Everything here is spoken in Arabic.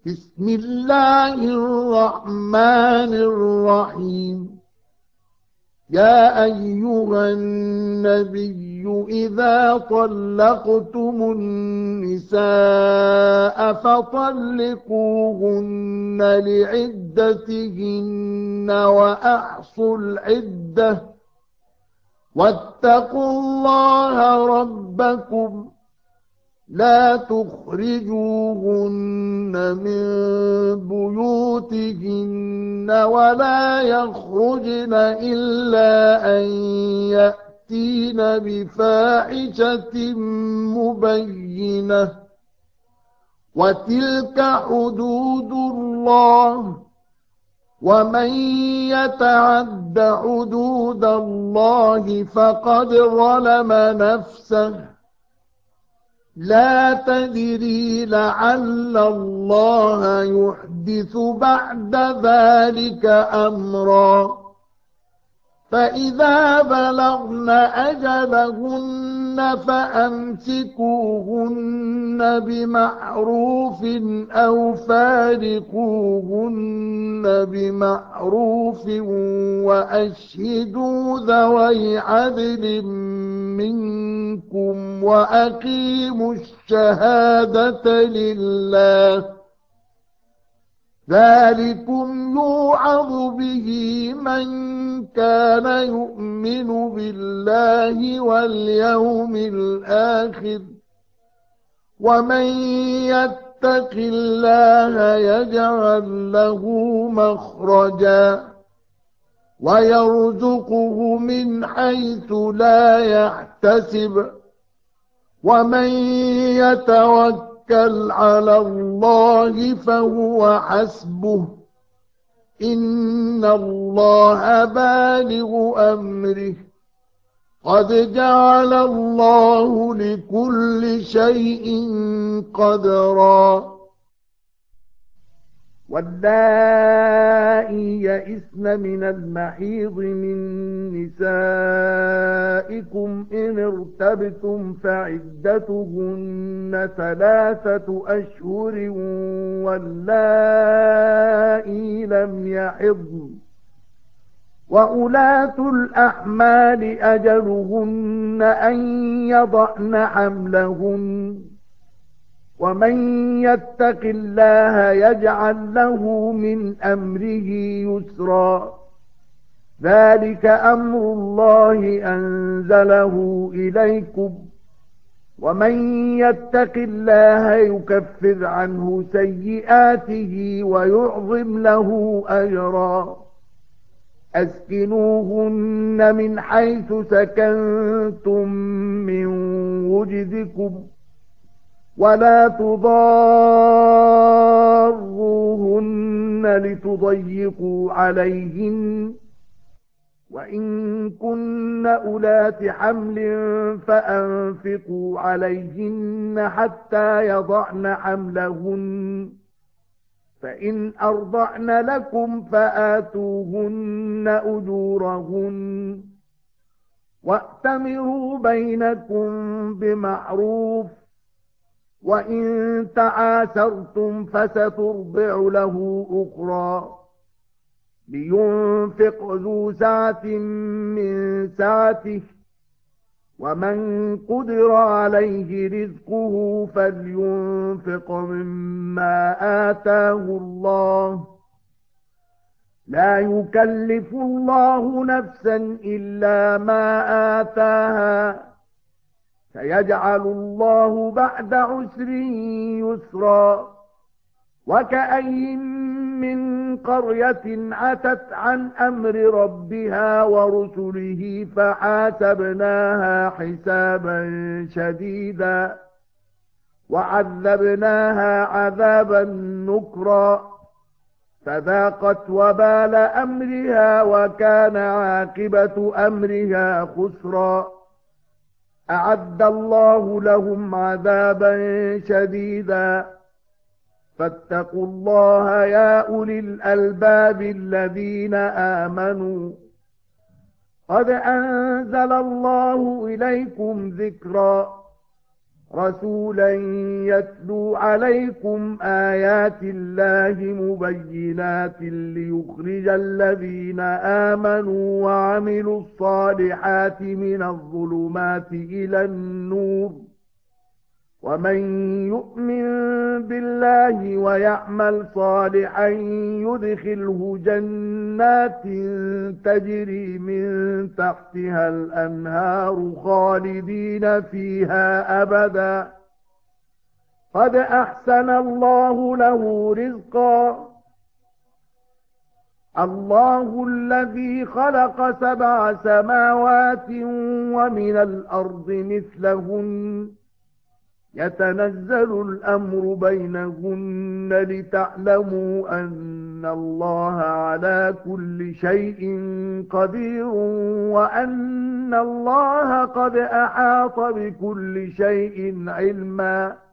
بسم الله الرحمن الرحيم. يا أيها النبي إذا طلقتم النساء فطلقوهن لعدتهن وأحصوا العدة واتقوا الله ربكم لا تخرجوهن من بيوتهن ولا يخرجن إلا أن يأتين بفاحشة مبينة وتلك حدود الله ومن يتعد حدود الله فقد ظلم نفسه لا تدري لعل الله يحدث بعد ذلك أمرا فإذا بلغن أجلهن فأمسكوهن بمعروف أو فارقوهن بمعروف وأشهدوا ذوي عدل منكم وأقيموا الشهادة لله ذلكم يوعظ به من كان يؤمن بالله واليوم الآخر ومن يتق الله يجعل له مخرجا ويرزقه من حيث لا يحتسب ومن يتوكل على الله فهو حسبه إن الله بالغ أمره قد جعل الله لكل شيء قدرا واللائي يئسن من المحيض من نسائكم إن ارتبتم فعدتهن 3 أشهر واللائي لم يحضن وأولاة الأحمال أجلهن أن يضعن حملهن ومن يتق الله يجعل له من أمره يسرا ذلك أمر الله أنزله إليكم ومن يتق الله يكفر عنه سيئاته ويعظم له أجرا أسكنوهن من حيث سكنتم من وجدكم ولا تضاروهن لتضيقوا عليهن وإن كن أولات حمل فأنفقوا عليهن حتى يضعن حملهن فإن أرضعن لكم فآتوهن أجورهن وأتمروا بينكم بمعروف وإن تعاسرتم فسترضع له أخرى لينفق ذو سعة من سعته ومن قدر عليه رزقه فلينفق مما آتاه الله لا يكلف الله نفسا إلا ما آتاها سيجعل الله بعد عسر يسرا وكأين من قرية عتت عن أمر ربها ورسله فحاسبناها حسابا شديدا وعذبناها عذابا نكرا فذاقت وبال أمرها وكان عاقبة أمرها خسرا أعد الله لهم عذابا شديدا فاتقوا الله يا أولي الألباب الذين آمنوا قد أنزل الله إليكم ذكرا رسولا يتلو عليكم آيات الله مبينات ليخرج الذين آمنوا وعملوا الصالحات من الظلمات إلى النور ومن يؤمن بالله ويعمل صالحا يدخله جنات تجري من تحتها الأنهار خالدين فيها أبدا قد أحسن الله له رزقا الله الذي خلق 7 سماوات ومن الأرض مثلهن يتنزل الأمر بينهن لتعلموا أن الله على كل شيء قدير وأن الله قد أحاط بكل شيء علما